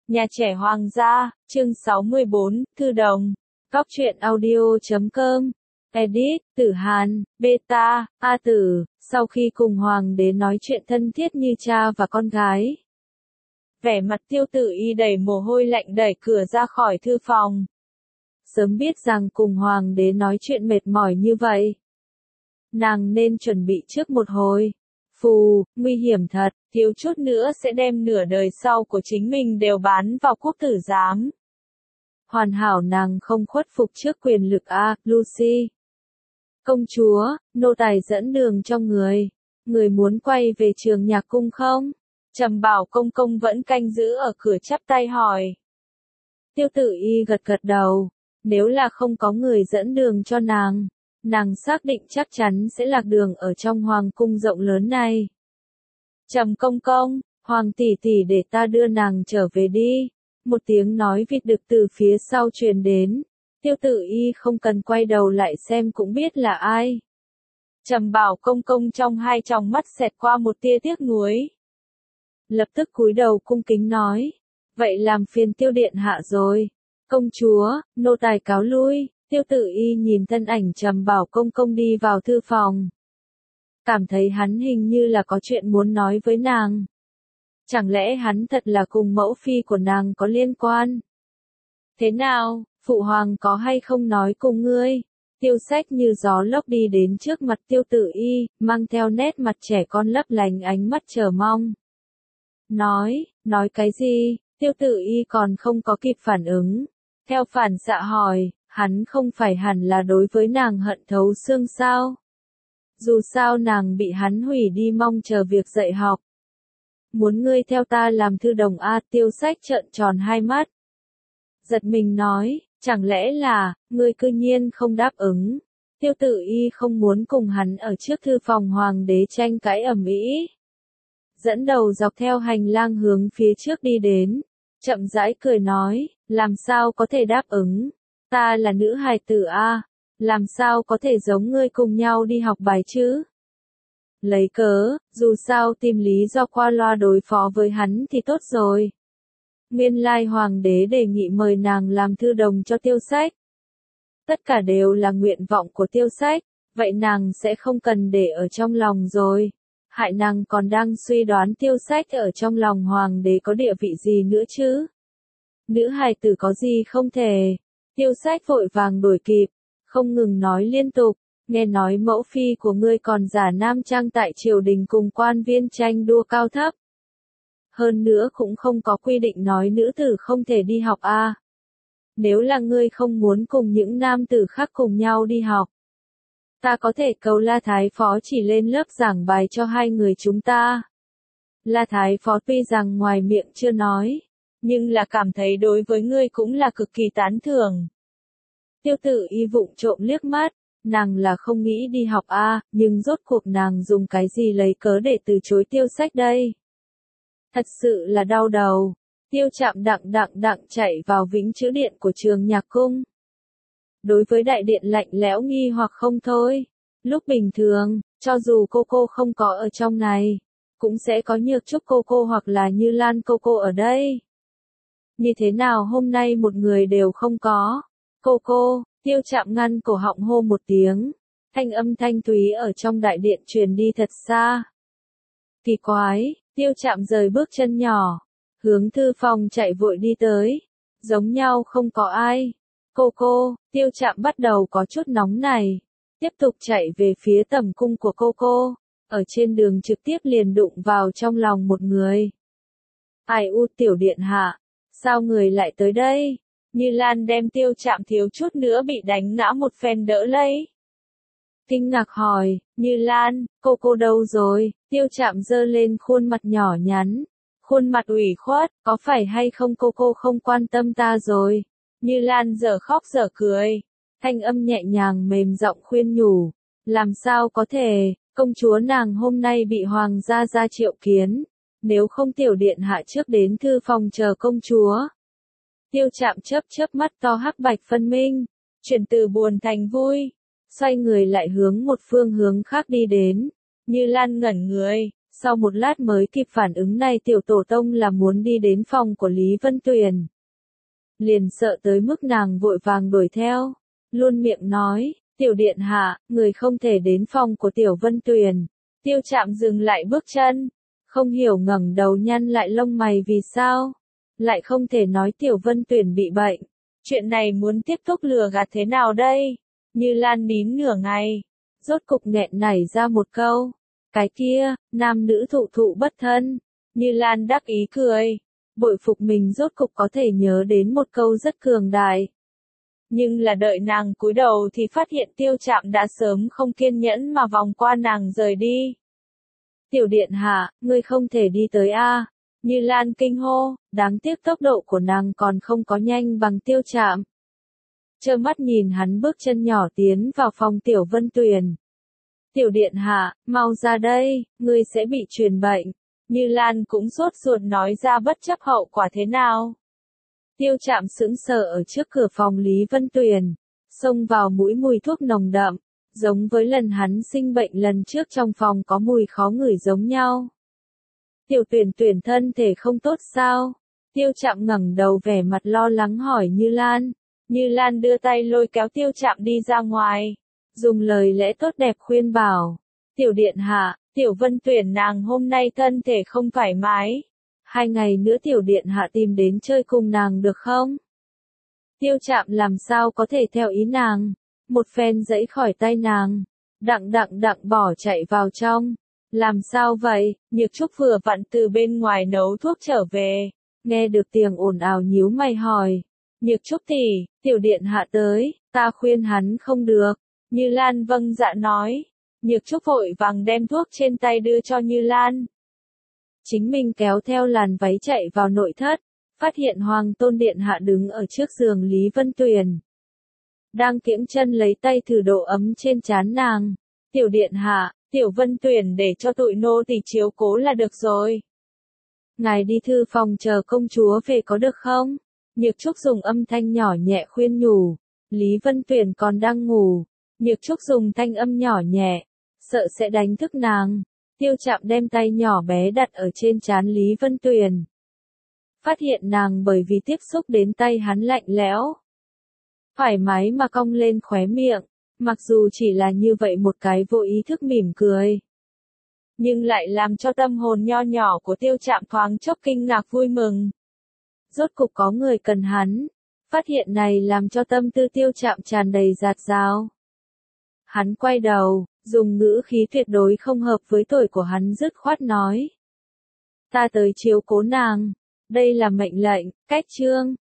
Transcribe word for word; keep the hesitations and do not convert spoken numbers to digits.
Nhà trẻ Hoàng gia, chương sáu mươi bốn, Thư đồng. Góc truyện audio chấm com. Edit, Tử Hàn, Beta, A Tử, sau khi cùng Hoàng đế nói chuyện thân thiết như cha và con gái. Vẻ mặt Tiêu Tử Y đầy mồ hôi lạnh đẩy cửa ra khỏi thư phòng. Sớm biết rằng cùng Hoàng đế nói chuyện mệt mỏi như vậy, nàng nên chuẩn bị trước một hồi. Phù, nguy hiểm thật, thiếu chút nữa sẽ đem nửa đời sau của chính mình đều bán vào quốc tử giám. Hoàn hảo nàng không khuất phục trước quyền lực a, Lucy. Công chúa, nô tài dẫn đường cho người. Người muốn quay về trường nhạc cung không? Trầm Bảo công công vẫn canh giữ ở cửa chắp tay hỏi. Tiêu Tử Y gật gật đầu. Nếu là không có người dẫn đường cho nàng, nàng xác định chắc chắn sẽ lạc đường ở trong hoàng cung rộng lớn này. Trầm công công, Hoàng tỷ tỷ để ta đưa nàng trở về đi. Một tiếng nói vịt đực từ phía sau truyền đến. Tiêu Tử Y không cần quay đầu lại xem cũng biết là ai. Trầm Bảo công công trong hai tròng mắt xẹt qua một tia tiếc nuối. Lập tức cúi đầu cung kính nói. Vậy làm phiền Tiêu điện hạ rồi. Công chúa, nô tài cáo lui. Tiêu Tử Y nhìn thân ảnh Trầm Bảo công công đi vào thư phòng. Cảm thấy hắn hình như là có chuyện muốn nói với nàng. Chẳng lẽ hắn thật là cùng mẫu phi của nàng có liên quan? Thế nào, phụ hoàng có hay không nói cùng ngươi? Tiêu Sách như gió lốc đi đến trước mặt Tiêu Tử Y, mang theo nét mặt trẻ con lấp lánh ánh mắt chờ mong. Nói, nói cái gì? Tiêu Tử Y còn không có kịp phản ứng. Theo phản xạ hỏi, hắn không phải hẳn là đối với nàng hận thấu xương sao? Dù sao nàng bị hắn hủy đi mong chờ việc dạy học. Muốn ngươi theo ta làm thư đồng a, Tiêu Sách trợn tròn hai mắt. Giật mình nói, chẳng lẽ là, ngươi cư nhiên không đáp ứng. Tiêu Tử Y không muốn cùng hắn ở trước thư phòng hoàng đế tranh cãi ầm ĩ. Dẫn đầu dọc theo hành lang hướng phía trước đi đến. Chậm rãi cười nói, làm sao có thể đáp ứng. Ta là nữ hài tử a, làm sao có thể giống ngươi cùng nhau đi học bài chứ? Lấy cớ, dù sao tìm lý do qua loa đối phó với hắn thì tốt rồi. Nguyên lai hoàng đế đề nghị mời nàng làm thư đồng cho Tiêu Sách. Tất cả đều là nguyện vọng của Tiêu Sách, vậy nàng sẽ không cần để ở trong lòng rồi. Hại nàng còn đang suy đoán Tiêu Sách ở trong lòng hoàng đế có địa vị gì nữa chứ? Nữ hài tử có gì không thể? Tiêu Sách vội vàng đuổi kịp, không ngừng nói liên tục. Nghe nói mẫu phi của ngươi còn giả nam trang tại triều đình cùng quan viên tranh đua cao thấp. Hơn nữa cũng không có quy định nói nữ tử không thể đi học a. À. Nếu là ngươi không muốn cùng những nam tử khác cùng nhau đi học, ta có thể cầu La Thái Phó chỉ lên lớp giảng bài cho hai người chúng ta. La Thái Phó tuy rằng ngoài miệng chưa nói, nhưng là cảm thấy đối với ngươi cũng là cực kỳ tán thưởng. Tiêu Tử Y vụng trộm liếc mắt. Nàng là không nghĩ đi học a, à, nhưng rốt cuộc nàng dùng cái gì lấy cớ để từ chối Tiêu Sách đây? Thật sự là đau đầu. Tiêu Trạm đặng đặng đặng chạy vào vĩnh chữ điện của trường nhạc cung. Đối với đại điện lạnh lẽo nghi hoặc không thôi. Lúc bình thường, cho dù cô cô không có ở trong này, cũng sẽ có Nhược Trúc cô cô hoặc là Như Lan cô cô ở đây. Như thế nào hôm nay một người đều không có? Cô cô. Tiêu Trạm ngăn cổ họng hô một tiếng, thanh âm thanh thúy ở trong đại điện truyền đi thật xa. Kỳ quái, Tiêu Trạm rời bước chân nhỏ, hướng thư phòng chạy vội đi tới, giống nhau không có ai. Cô cô, Tiêu Trạm bắt đầu có chút nóng này, tiếp tục chạy về phía tầm cung của cô cô, ở trên đường trực tiếp liền đụng vào trong lòng một người. Ai u tiểu điện hạ, sao người lại tới đây? Như Lan đem Tiêu Trạm thiếu chút nữa bị đánh ngã một phen đỡ lấy. Kinh ngạc hỏi, Như Lan, cô cô đâu rồi? Tiêu Trạm giơ lên khuôn mặt nhỏ nhắn, khuôn mặt ủy khuất, có phải hay không cô cô không quan tâm ta rồi? Như Lan dở khóc dở cười, thanh âm nhẹ nhàng mềm giọng khuyên nhủ, làm sao có thể, công chúa nàng hôm nay bị hoàng gia ra triệu kiến, nếu không tiểu điện hạ trước đến thư phòng chờ công chúa. Tiêu Trạm chớp chớp mắt to hắc bạch phân minh, chuyển từ buồn thành vui, xoay người lại hướng một phương hướng khác đi đến. Như Lan ngẩn người, Sau một lát mới kịp phản ứng này tiểu tổ tông là muốn đi đến phòng của Lý Vân Tuyền. Liền sợ tới mức nàng vội vàng đuổi theo, luôn miệng nói, tiểu điện hạ, người không thể đến phòng của tiểu Vân Tuyền. Tiêu Trạm dừng lại bước chân, không hiểu ngẩng đầu nhăn lại lông mày vì sao, lại không thể nói tiểu Vân Tuyền bị bệnh. Chuyện này muốn tiếp tục lừa gạt thế nào đây? Như Lan nín nửa ngày, rốt cục nghẹn nảy ra một câu. Cái kia, nam nữ thụ thụ bất thân. Như Lan đắc ý cười, bội phục mình rốt cục có thể nhớ đến một câu rất cường đại. Nhưng là đợi nàng cúi đầu thì phát hiện Tiêu Trạm đã sớm không kiên nhẫn mà vòng qua nàng rời đi. Tiểu điện hạ, ngươi không thể đi tới a. Như Lan kinh hô, đáng tiếc tốc độ của nàng còn không có nhanh bằng Tiêu Trạm. Trơ mắt nhìn hắn bước chân nhỏ tiến vào phòng tiểu Vân Tuyền. Tiểu điện hạ, mau ra đây, ngươi sẽ bị truyền bệnh. Như Lan cũng sốt ruột nói ra bất chấp hậu quả thế nào. Tiêu Trạm sững sờ ở trước cửa phòng Lý Vân Tuyền, xông vào mũi mùi thuốc nồng đậm, giống với lần hắn sinh bệnh lần trước trong phòng có mùi khó ngửi giống nhau. Tiểu Tuyền Tuyền thân thể không tốt sao? Tiêu Trạm ngẩng đầu vẻ mặt lo lắng hỏi Như Lan. Như Lan đưa tay lôi kéo Tiêu Trạm đi ra ngoài, dùng lời lẽ tốt đẹp khuyên bảo. Tiểu điện hạ, tiểu Vân Tuyền nàng hôm nay thân thể không thoải mái. Hai ngày nữa tiểu điện hạ tìm đến chơi cùng nàng được không? Tiêu Trạm làm sao có thể theo ý nàng, một phen giãy khỏi tay nàng, đặng đặng đặng bỏ chạy vào trong. Làm sao vậy? Nhược Trúc vừa vặn từ bên ngoài nấu thuốc trở về, nghe được tiếng ồn ào nhíu mày hỏi. Nhược Trúc tỷ, tiểu điện hạ tới, ta khuyên hắn không được. Như Lan vâng dạ nói. Nhược Trúc vội vàng đem thuốc trên tay đưa cho Như Lan. Chính mình kéo theo làn váy chạy vào nội thất, phát hiện Hoàng Tôn điện hạ đứng ở trước giường Lý Vân Tuyền. Đang kiễng chân lấy tay thử độ ấm trên trán nàng. Tiểu điện hạ, tiểu Vân Tuyền để cho tụi nô tỳ chiếu cố là được rồi. Ngài đi thư phòng chờ công chúa về có được không? Nhược Trúc dùng âm thanh nhỏ nhẹ khuyên nhủ. Lý Vân Tuyền còn đang ngủ. Nhược Trúc dùng thanh âm nhỏ nhẹ, sợ sẽ đánh thức nàng. Tiêu Trạm đem tay nhỏ bé đặt ở trên trán Lý Vân Tuyền. Phát hiện nàng bởi vì tiếp xúc đến tay hắn lạnh lẽo. Thoải mái mà cong lên khóe miệng, mặc dù chỉ là như vậy một cái vô ý thức mỉm cười. Nhưng lại làm cho tâm hồn nho nhỏ của Tiêu Trạm thoáng chốc kinh ngạc vui mừng. Rốt cục có người cần hắn. Phát hiện này làm cho tâm tư Tiêu Trạm tràn đầy dạt dào. Hắn quay đầu, dùng ngữ khí tuyệt đối không hợp với tuổi của hắn dứt khoát nói. Ta tới chiếu cố nàng. Đây là mệnh lệnh, cách chương.